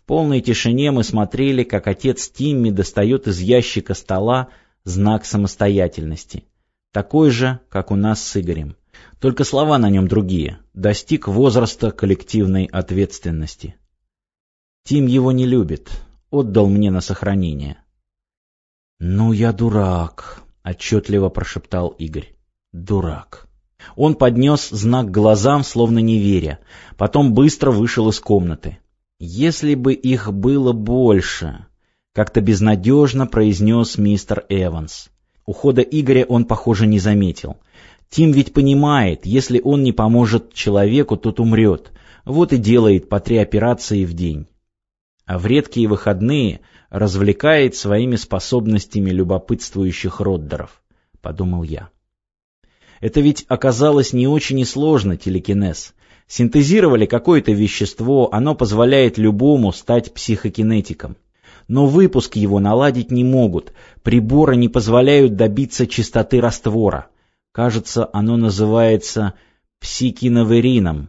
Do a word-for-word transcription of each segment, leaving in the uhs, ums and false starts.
полной тишине мы смотрели, как отец Тимми достает из ящика стола знак самостоятельности. Такой же, как у нас с Игорем. Только слова на нем другие. Достиг возраста коллективной ответственности. Тим его не любит. Отдал мне на сохранение. «Ну, я дурак», — отчетливо прошептал Игорь. «Дурак». Он поднес знак к глазам, словно не веря. Потом быстро вышел из комнаты. «Если бы их было больше», — как-то безнадежно произнес мистер Эванс. Ухода Игоря он, похоже, не заметил. Тим ведь понимает, если он не поможет человеку, тот умрет. Вот и делает по три операции в день. А в редкие выходные развлекает своими способностями любопытствующих роддеров, — подумал я. Это ведь оказалось не очень и сложно, телекинез. Синтезировали какое-то вещество, оно позволяет любому стать психокинетиком. Но выпуск его наладить не могут, приборы не позволяют добиться чистоты раствора. Кажется, оно называется псикиноверином.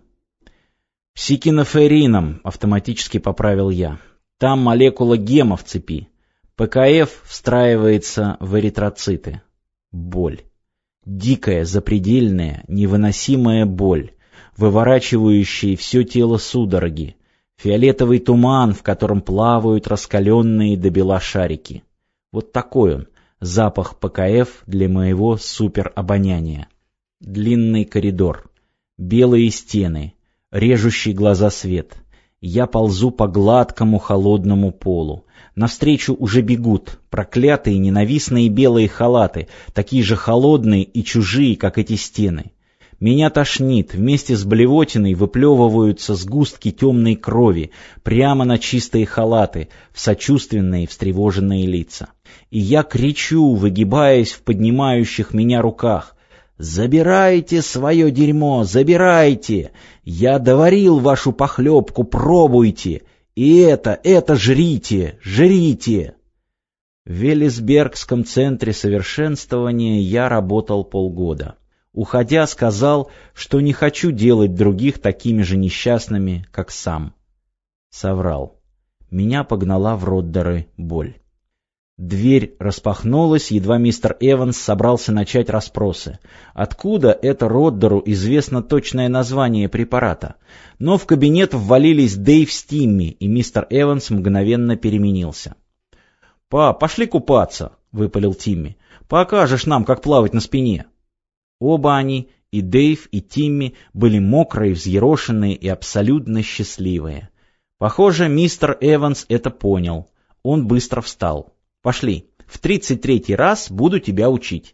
Псикиноферином, автоматически поправил я. Там молекула гема в цепи. ПКФ встраивается в эритроциты. Боль. Дикая, запредельная, невыносимая боль, выворачивающая все тело судороги. Фиолетовый туман, в котором плавают раскаленные до бела шарики. Вот такой он, запах ПКФ для моего суперобоняния. Длинный коридор, белые стены, режущий глаза свет. Я ползу по гладкому холодному полу. Навстречу уже бегут проклятые ненавистные белые халаты, такие же холодные и чужие, как эти стены. Меня тошнит, вместе с блевотиной выплевываются сгустки темной крови прямо на чистые халаты, в сочувственные встревоженные лица. И я кричу, выгибаясь в поднимающих меня руках: «Забирайте свое дерьмо, забирайте! Я доварил вашу похлебку, пробуйте! И это, это жрите, жрите!» В Веллисбергском центре совершенствования я работал полгода. Уходя, сказал, что не хочу делать других такими же несчастными, как сам. Соврал. Меня погнала в роддеры боль. Дверь распахнулась, едва мистер Эванс собрался начать расспросы. Откуда это роддеру известно точное название препарата? Но в кабинет ввалились Дэйв с Тимми, и мистер Эванс мгновенно переменился. «Па, пошли купаться», — выпалил Тимми. «Покажешь нам, как плавать на спине». Оба они, и Дэйв, и Тимми, были мокрые, взъерошенные и абсолютно счастливые. Похоже, мистер Эванс это понял. Он быстро встал. «Пошли, в тридцать третий раз буду тебя учить».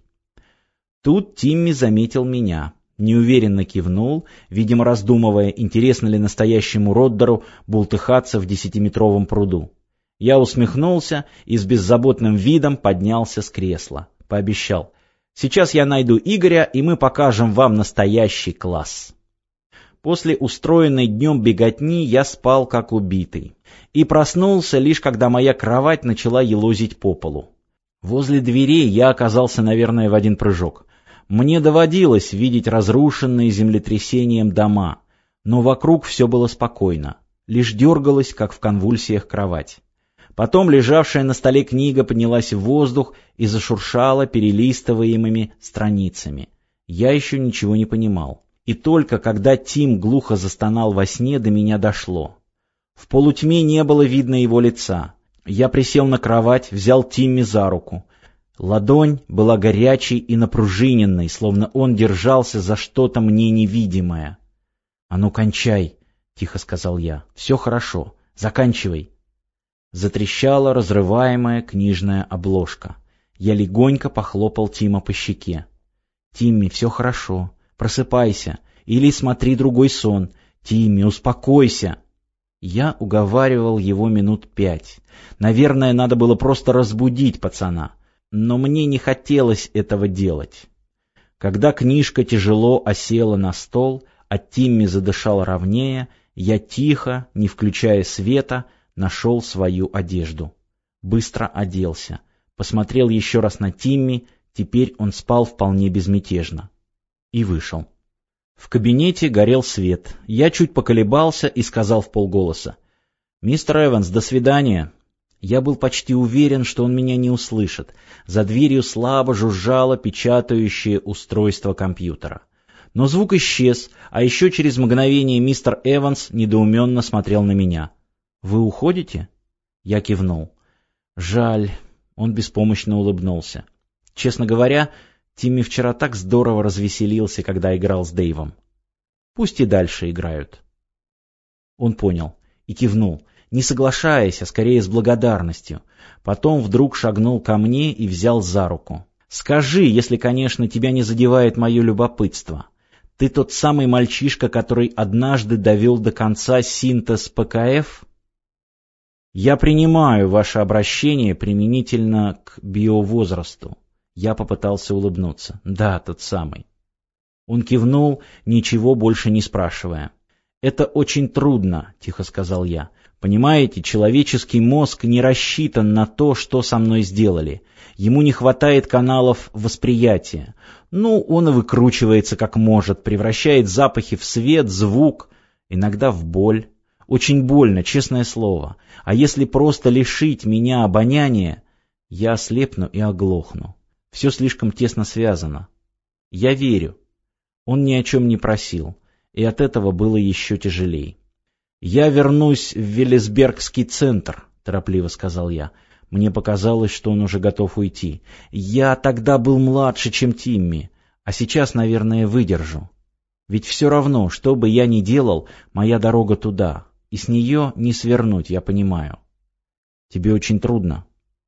Тут Тимми заметил меня. Неуверенно кивнул, видимо, раздумывая, интересно ли настоящему роддеру бултыхаться в десятиметровом пруду. Я усмехнулся и с беззаботным видом поднялся с кресла. Пообещал: «Сейчас я найду Игоря, и мы покажем вам настоящий класс». После устроенной днем беготни я спал как убитый. И проснулся лишь когда моя кровать начала елозить по полу. Возле дверей я оказался, наверное, в один прыжок. Мне доводилось видеть разрушенные землетрясением дома, но вокруг все было спокойно, лишь дергалась, как в конвульсиях, кровать. Потом лежавшая на столе книга поднялась в воздух и зашуршала перелистываемыми страницами. Я еще ничего не понимал. И только когда Тим глухо застонал во сне, до меня дошло. В полутьме не было видно его лица. Я присел на кровать, взял Тимми за руку. Ладонь была горячей и напружиненной, словно он держался за что-то мне невидимое. — А ну, кончай, — тихо сказал я. — Все хорошо, заканчивай. Затрещала разрываемая книжная обложка. Я легонько похлопал Тима по щеке. — Тимми, все хорошо, просыпайся. Или смотри другой сон. Тимми, успокойся. Я уговаривал его минут пять. Наверное, надо было просто разбудить пацана. Но мне не хотелось этого делать. Когда книжка тяжело осела на стол, а Тимми задышал ровнее, я тихо, не включая света, нашел свою одежду. Быстро оделся. Посмотрел еще раз на Тимми, теперь он спал вполне безмятежно. И вышел. В кабинете горел свет. Я чуть поколебался и сказал вполголоса: «Мистер Эванс, до свидания». Я был почти уверен, что он меня не услышит. За дверью слабо жужжало печатающее устройство компьютера. Но звук исчез, а еще через мгновение мистер Эванс недоуменно смотрел на меня. «Вы уходите?» Я кивнул. «Жаль». Он беспомощно улыбнулся. «Честно говоря, Тимми вчера так здорово развеселился, когда играл с Дэйвом. Пусть и дальше играют». Он понял и кивнул, не соглашаясь, а скорее с благодарностью. Потом вдруг шагнул ко мне и взял за руку. «Скажи, если, конечно, тебя не задевает мое любопытство. Ты тот самый мальчишка, который однажды довел до конца синтез ПКФ?» «Я принимаю ваше обращение применительно к биовозрасту». Я попытался улыбнуться. «Да, тот самый». Он кивнул, ничего больше не спрашивая. «Это очень трудно», — тихо сказал я. «Понимаете, человеческий мозг не рассчитан на то, что со мной сделали. Ему не хватает каналов восприятия. Ну, он и выкручивается как может, превращает запахи в свет, звук, иногда в боль. Очень больно, честное слово. А если просто лишить меня обоняния, я ослепну и оглохну. Все слишком тесно связано. Я верю». Он ни о чем не просил, и от этого было еще тяжелей. «Я вернусь в Веллисбергский центр», — торопливо сказал я. Мне показалось, что он уже готов уйти. «Я тогда был младше, чем Тимми, а сейчас, наверное, выдержу. Ведь все равно, что бы я ни делал, моя дорога туда, и с нее не свернуть, я понимаю». «Тебе очень трудно?»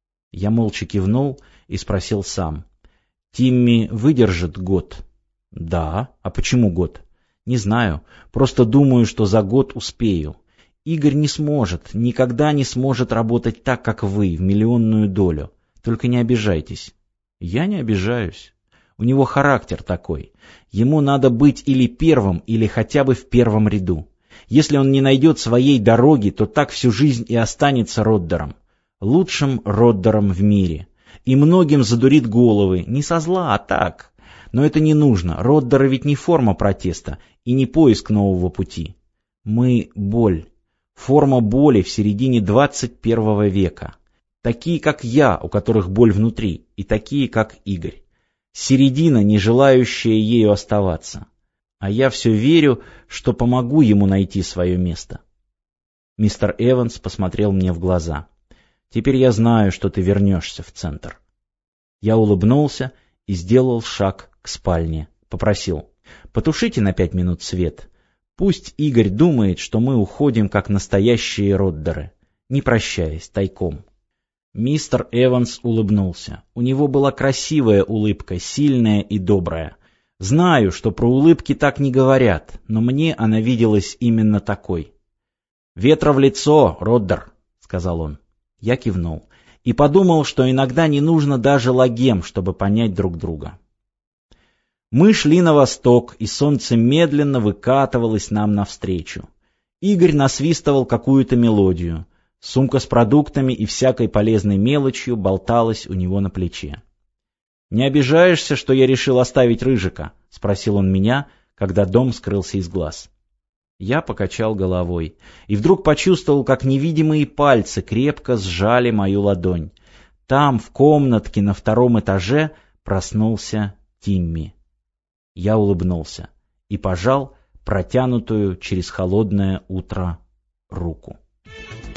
Я молча кивнул и спросил сам. «Тимми выдержит год?» «Да. А почему год?» «Не знаю. Просто думаю, что за год успею. Игорь не сможет, никогда не сможет работать так, как вы, в миллионную долю. Только не обижайтесь». «Я не обижаюсь. У него характер такой. Ему надо быть или первым, или хотя бы в первом ряду. Если он не найдет своей дороги, то так всю жизнь и останется Роддером. Лучшим Роддером в мире. И многим задурит головы. Не со зла, а так. Но это не нужно. Роддеры ведь не форма протеста и не поиск нового пути. Мы — боль. Форма боли в середине двадцать первого века. Такие, как я, у которых боль внутри, и такие, как Игорь. Середина, не желающая ею оставаться. А я все верю, что помогу ему найти свое место». Мистер Эванс посмотрел мне в глаза. «Теперь я знаю, что ты вернешься в центр». Я улыбнулся и сделал шаг к спальне. Попросил: «Потушите на пять минут свет. Пусть Игорь думает, что мы уходим как настоящие Роддеры, не прощаясь, тайком». Мистер Эванс улыбнулся. У него была красивая улыбка, сильная и добрая. Знаю, что про улыбки так не говорят, но мне она виделась именно такой. «Ветра в лицо, Роддер», — сказал он. Я кивнул и подумал, что иногда не нужно даже логем, чтобы понять друг друга. Мы шли на восток, и солнце медленно выкатывалось нам навстречу. Игорь насвистывал какую-то мелодию. Сумка с продуктами и всякой полезной мелочью болталась у него на плече. «Не обижаешься, что я решил оставить Рыжика?» — спросил он меня, когда дом скрылся из глаз. Я покачал головой и вдруг почувствовал, как невидимые пальцы крепко сжали мою ладонь. Там, в комнатке на втором этаже, проснулся Тимми. Я улыбнулся и пожал протянутую через холодное утро руку.